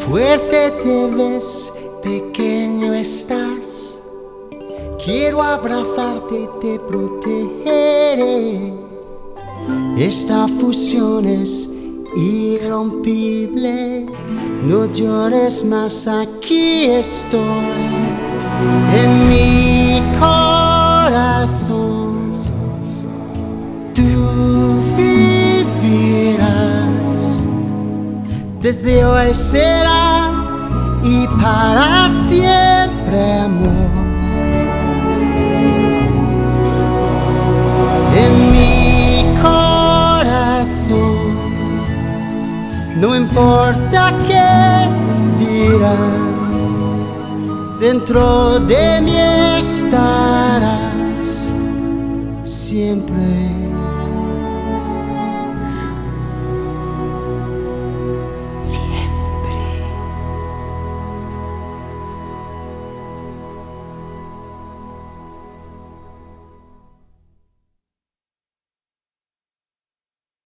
Fuerte te ves, pequeño estás. Quiero abrazarte y te protegeré. Esta fusión es irrompible. No llores más, aquí estoy. En mi corazón tú vivirás. Desde hoy será y para siempre, amor. En mi corazón, no importa qué dirán, dentro de mí estarás siempre.